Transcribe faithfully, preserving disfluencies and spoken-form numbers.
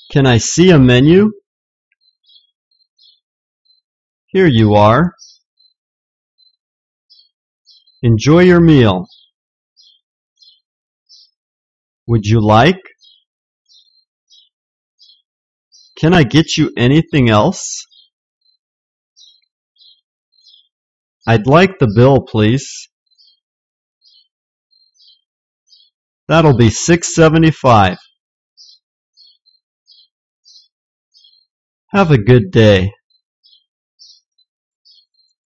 Can I see a menu? Here you are. Enjoy your meal. Would you like? Can I get you anything else? I'd like the bill, please. That'll be six seventy-five. Have a good day.